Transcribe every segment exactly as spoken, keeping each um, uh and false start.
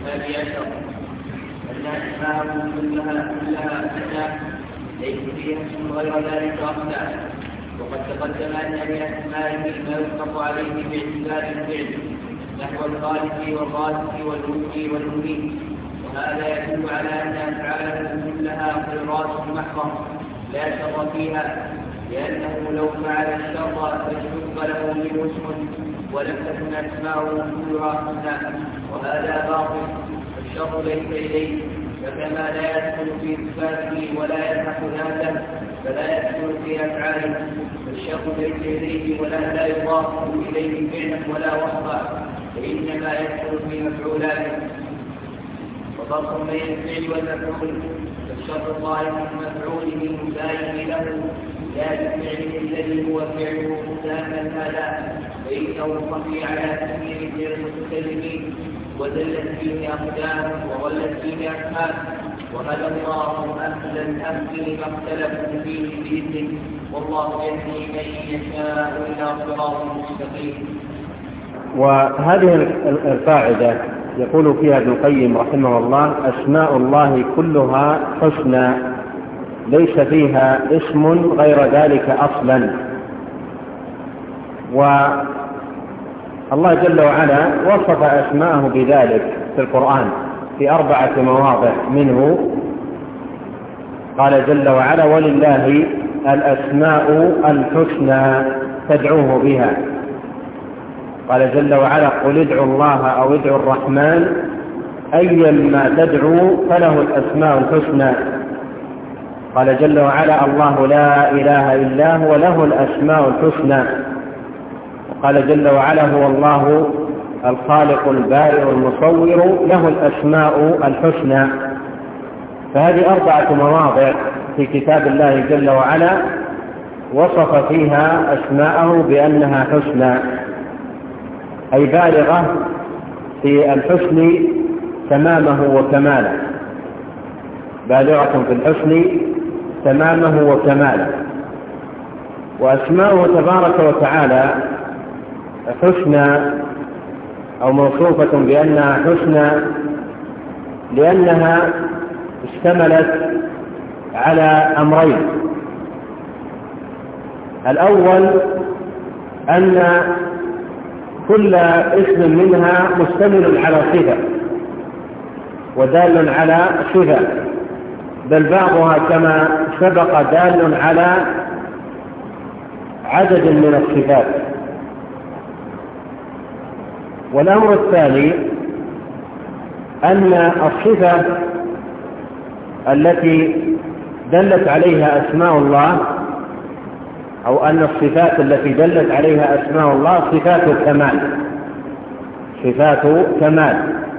الثاني عشر أن أسماءه كلها كلها أسماء ليس فيها اسم غير ذلك أصلا، وقد تقدم أن لأسمائه ما يطلق عليه باعتبار الفعل نحو الخالق والرازق والمحيي والمميت، وهذا يدل على أن أفعاله كلها خيرات محضة لا شر فيها، لأنه لو فعل الشر فاشتق له منه اسم ولم تكن أسماؤه كلها حسنى، وهذا باطل. الشر ليس إليه، فكما لا يدخل في صفاته ولا يلحق ذاته فلا يدخل في أفعاله، الشر ليس إليه ولا لا يضاف إليه فعلا ولا وصفا، وإنما يدخل في مفعولاته. وفرق بين الفعل والمفعول، فالشر ظاهر من مفعوله مساهم له لا بفعله الذي هو فعله مساهما هذا، فإنه خفي على كثير من المتكلمين وزلت فيه أقدام وغلت فيه أفهام، وهدى الله أهل الأمر ما اختلفوا فيه بإذنه، والله يهدي من يشاء إلى صراط مستقيم. وهذه القاعدة يقول فيها ابن القيم رحمه الله: أسماء الله كلها حسنى ليس فيها اسم غير ذلك أصلا. والله جل وعلا وصف أسماءه بذلك في القرآن في أربعة مواضع منه. قال جل وعلا: ولله الأسماء الحسنى فادعوه بها. قال جل وعلا: قل ادعوا الله أو ادعوا الرحمن أيما تدعوا فله الأسماء الحسنى. قال جل وعلا: الله لا إله إلا هو له الأسماء الحسنى. وقال جل وعلا: هو الله الخالق البارئ المصور له الأسماء الحسنى. فهذه أربعة مواضع في كتاب الله جل وعلا وصف فيها أسماءه بأنها حسنى، أي بالغة في الحسن تمامه وكماله، بالغة في الحسن تمامه وكماله. وأسماؤه تبارك وتعالى حسنى أو موصوفة بأنها حسنى لأنها اشتملت على أمرين: الأول أن كل اسم منها مشتمل على صفة ودال على صفة، بل بعضها كما سبق دال على عدد من الصفات. والأمر الثاني أن الصفة التي دلت عليها أسماء الله أو أن الصفات التي دلت عليها أسماء الله صفات كمال، صفات كمال.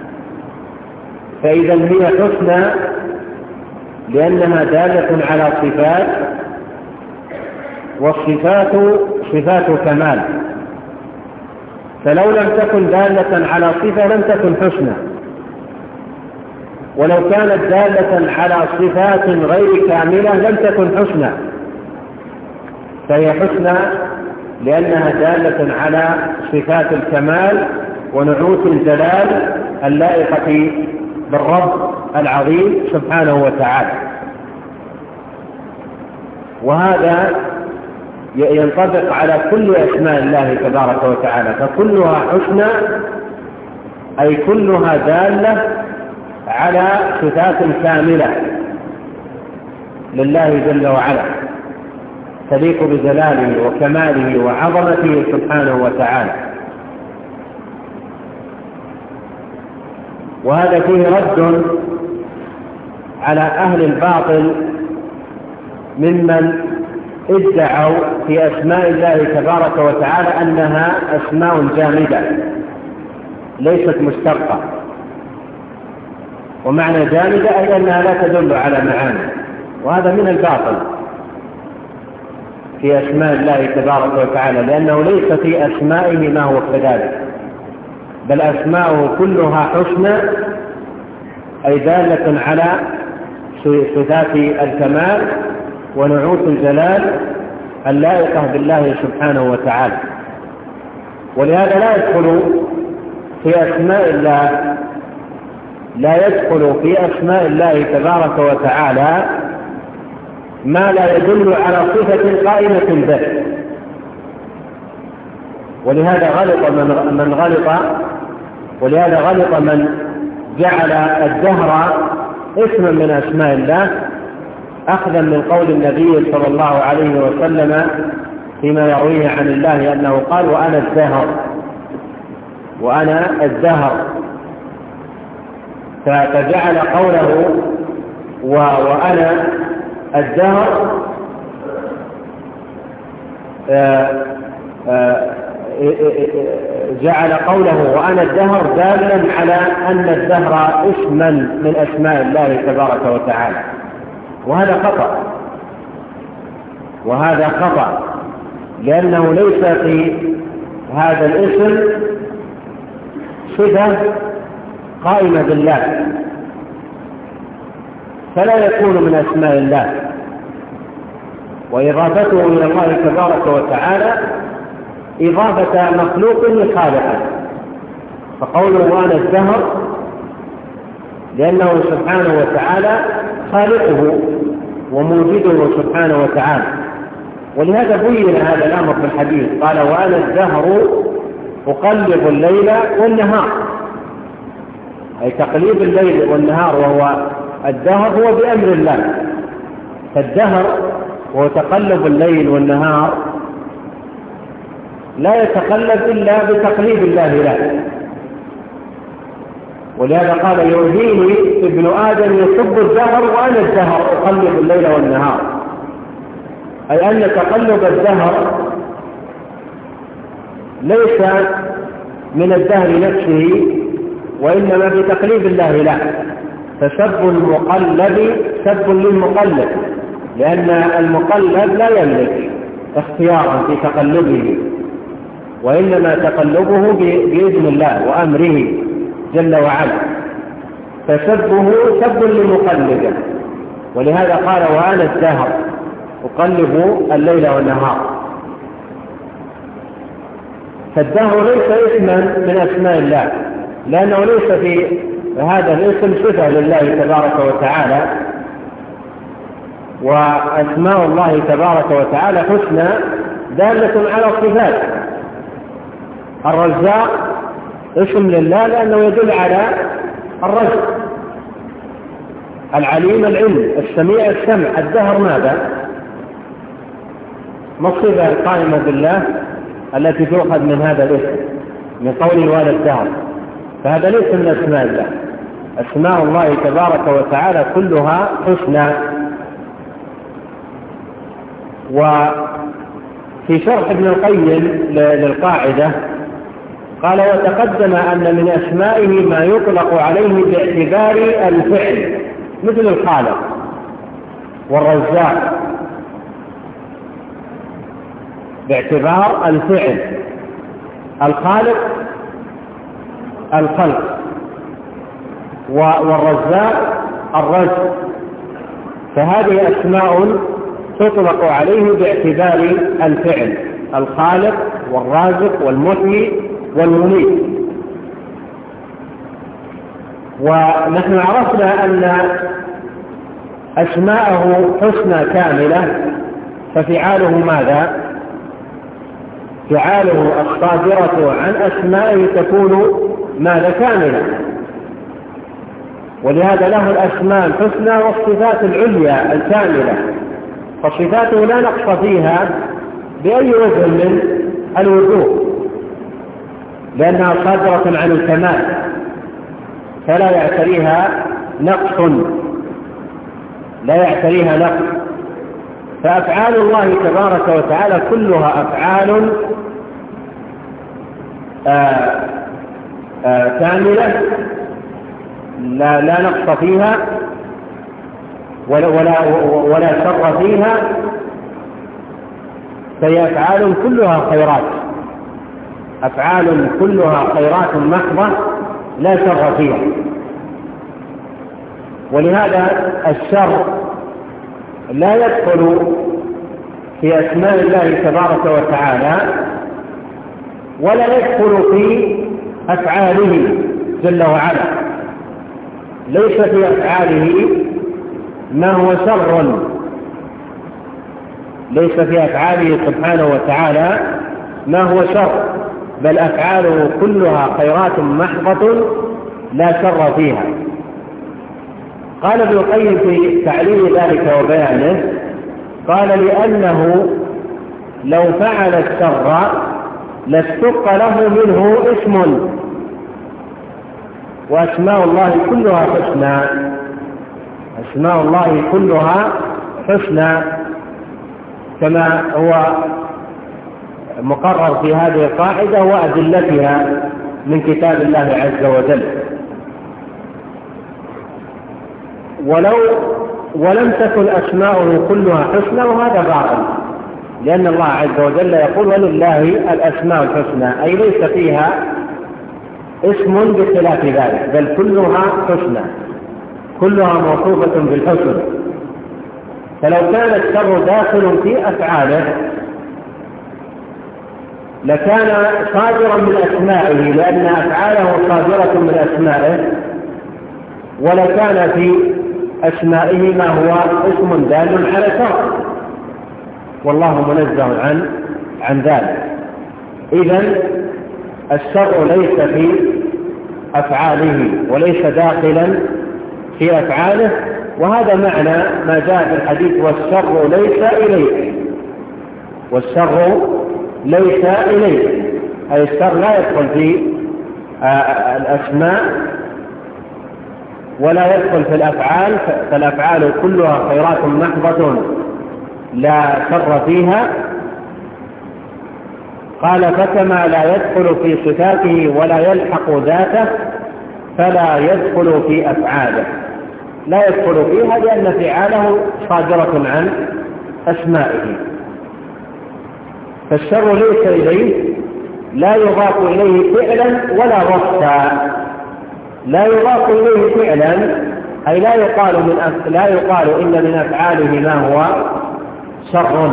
فإذا هي حسنى لأنها دالة على صفات، والصفات صفات كمال. فلو لم تكن دالة على صفة لم تكن حسنى، ولو كانت دالة على صفات غير كاملة لم تكن حسنى. فهي حسنى لأنها دالة على صفات الكمال ونعوت الجلال اللائقة بالرب العظيم سبحانه وتعالى. وهذا ينطبق على كل أسماء الله تبارك وتعالى، فكلها حسنى أي كلها دالة على صفات كاملة لله جل وعلا تليق بجلاله وكماله وعظمته سبحانه وتعالى. وهذا فيه رد على أهل الباطل ممن ادعوا في أسماء الله تبارك وتعالى أنها أسماء جامدة ليست مشتقة. ومعنى جامدة أي أنها لا تدل على معاني، وهذا من الباطل في أسماء الله تبارك وتعالى، لأنه ليس في أسمائه ما هو كذلك، بل أسماؤه كلها حسنى أي دالة على صفات الكمال ونعوت الجلال اللائقة بالله سبحانه وتعالى. ولهذا لا يدخل في أسماء الله لا يدخل في أسماء الله تبارك وتعالى ما لا يدل على صفة قائمة به. ولهذا غلط من غلط ولهذا غلط من جعل الدهر اسما من أسماء الله، أخذا من قول النبي صلى الله عليه وسلم فيما يرويه عن الله أنه قال: وأنا الدهر وأنا الدهر، فجعل قوله وأنا الدهر جعل قوله وأنا الدهر دالا على أن الدهر اسما من أسماء الله تبارك وتعالى، وهذا خطأ وهذا خطأ لأنه ليس في هذا الاسم صفة قائمة بالله، فلا يكون من أسماء الله، وإضافته إلى الله تبارك وتعالى إضافة مخلوق لخالقه. فقوله وأنا الدهر لأنه سبحانه وتعالى خالقه وموجده سبحانه وتعالى، ولهذا بين هذا الأمر في الحديث، قال: وأنا الدهر أقلب الليل والنهار، أي تقليب الليل والنهار وهو الدهر هو بأمر الله، فالدهر هو تقلب الليل والنهار لا يتقلب إلا بتقليب الله له. ولهذا قال: يؤذيني ابن آدم يسب الدهر وأنا الدهر أقلب الليل والنهار، أي أن تقلب الدهر ليس من الدهر نفسه وإنما بتقليب الله له، فسب المقلب سب للمقلب، لأن المقلب لا يملك اختيارا في تقلبه، وإنما تقلبه بإذن الله وأمره جل وعلا، فسبه سب لمقلبه. ولهذا قال: وأنا الدهر أقلب الليل والنهار. فالدهر ليس اسما من أسماء الله، لأنه ليس في هذا الاسم صفة لله تبارك وتعالى، وأسماء الله تبارك وتعالى حسنى دالة على الصفات. الرزاق اسم لله لأنه يدل على الرزق، العليم العلم، السميع السمع. الدهر ماذا؟ ما الصفة القائمة بالله التي تؤخذ من هذا الاسم من قوله وأنا الدهر؟ فهذا ليس من أسماء الله. أسماء الله تبارك وتعالى كلها حسنى. وفي شرح ابن القيم للقاعدة قال: وتقدم أن من أسمائه ما يطلق عليه باعتبار الفعل، مثل الخالق والرزاق باعتبار الفعل، الخالق الخلق، والرزاق الرزق. فهذه أسماء تطلق عليه باعتبار الفعل، الخالق والرازق والمحيي والمميت. ونحن عرفنا أن أسماءه حسنى كاملة، ففعاله ماذا؟ فعاله الصادرة عن أسمائه تكون ماذا؟ كاملة. ولهذا له الأسماء الحسنى والصفات العليا الكاملة، فصفاته لا نقص فيها بأي وجه من الوجوه، لأنها صادرة عن الكمال فلا يعتريها نقص لا يعتريها نقص. فأفعال الله تبارك وتعالى كلها أفعال آآ آآ كاملة لا, لا نقص فيها ولا, ولا, ولا شر فيها، فهي أفعال كلها خيرات، أفعال كلها خيرات محضة لا شر فيها. ولهذا الشر لا يدخل في أسماء الله تبارك وتعالى ولا يدخل في أفعاله جل وعلا، ليس في أفعاله ما هو شر، ليس في أفعاله سبحانه وتعالى ما هو شر، بل أفعاله كلها خيرات محضة لا شر فيها. قال ابن القيم في تعليل ذلك وبيانه، قال لأنه لو فعل الشر لاستق له منه اسم، وأسماء الله كلها حسنى، أسماء الله كلها حسنى كما هو مقرر في هذه القاعدة وأدلتها من كتاب الله عز وجل. ولو ولم تكن أسماؤه كلها حسنى، وهذا باطل، لأن الله عز وجل يقول ولله الأسماء الحسنى، أي ليس فيها اسم بخلاف ذلك، بل كلها حسنى، كلها موصوفة بالحسن. فلو كان الشر داخل في أفعاله لكان صادرا من أسمائه، لأن أفعاله صادرة من أسمائه، ولكان في أسمائه ما هو اسم دال على شر، والله منزه عن عن ذلك. إذن الشر ليس في أفعاله وليس داخلا في أفعاله، وهذا معنى ما جاء في الحديث والشر ليس إليك، والشر ليس إليك، أي الشر لا يدخل في الأسماء ولا يدخل في الأفعال، فالأفعال كلها خيرات محضة لا شر فيها. قال فكما لا يدخل في صفاته ولا يلحق ذاته فلا يدخل في أفعاله، لا يدخل فيها لأن فعاله صادرة عن أسمائه. فالشر ليس إليه، لا يضاف إليه فعلا ولا وصفا، لا يضاف إليه فعلا أي لا يقال من أف... لا يقال إن من أفعاله ما هو شر،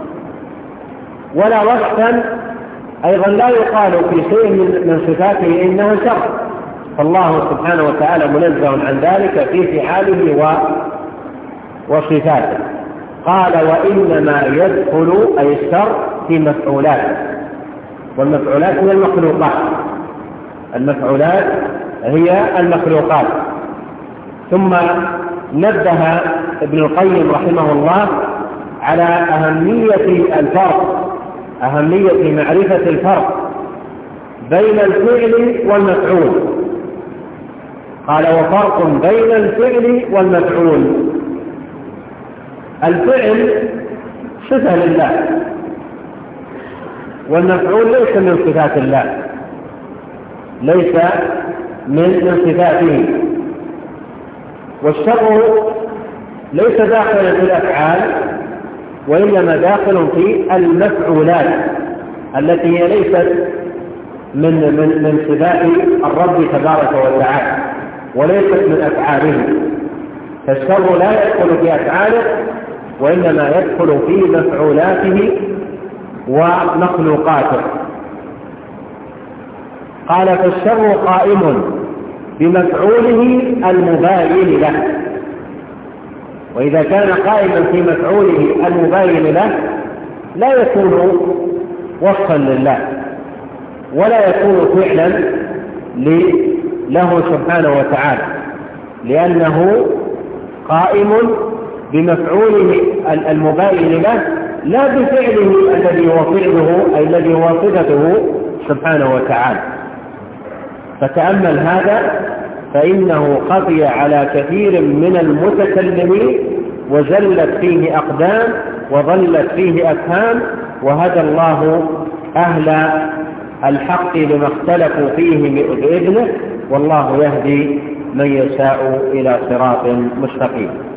ولا وصفا أيضا لا يقال في شيء من صفاته إنه شر، فالله سبحانه وتعالى منزه عن ذلك في فعاله و... وصفاته. قال وإنما يدخل أي الشر في مفعولاته، والمفعولات هي المخلوقات، المفعولات هي المخلوقات. ثم نبه ابن القيم رحمه الله على أهمية الفرق، أهمية معرفة الفرق بين الفعل والمفعول. قال وفرق بين الفعل والمفعول. الفعل صفة لله، والمفعول ليس من صفات الله، ليس من صفاته. والشر ليس داخلا في الأفعال وإنما داخل في المفعولات التي هي ليست من من من صفات الرب تبارك وتعالى وليست من أفعاله. فالشر لا يدخل في أفعاله وإنما يدخل في مفعولاته ومخلوقاته. قال فالشر قائم بمفعوله المباين له، وإذا كان قائما في مفعوله المباين له لا يكون وصفا لله ولا يكون فعلا له سبحانه وتعالى، لأنه قائم بمفعوله المباين له لا بفعله الذي هو فعله أي الذي هو صفته سبحانه وتعالى. فتأمل هذا فإنه خفي على كثير من المتكلمين وزلت فيه أقدام وظلت فيه أفهام، وهدى الله أهل الحق لما اختلفوا فيه بإذنه، والله يهدي من يشاء إلى صراط مستقيم.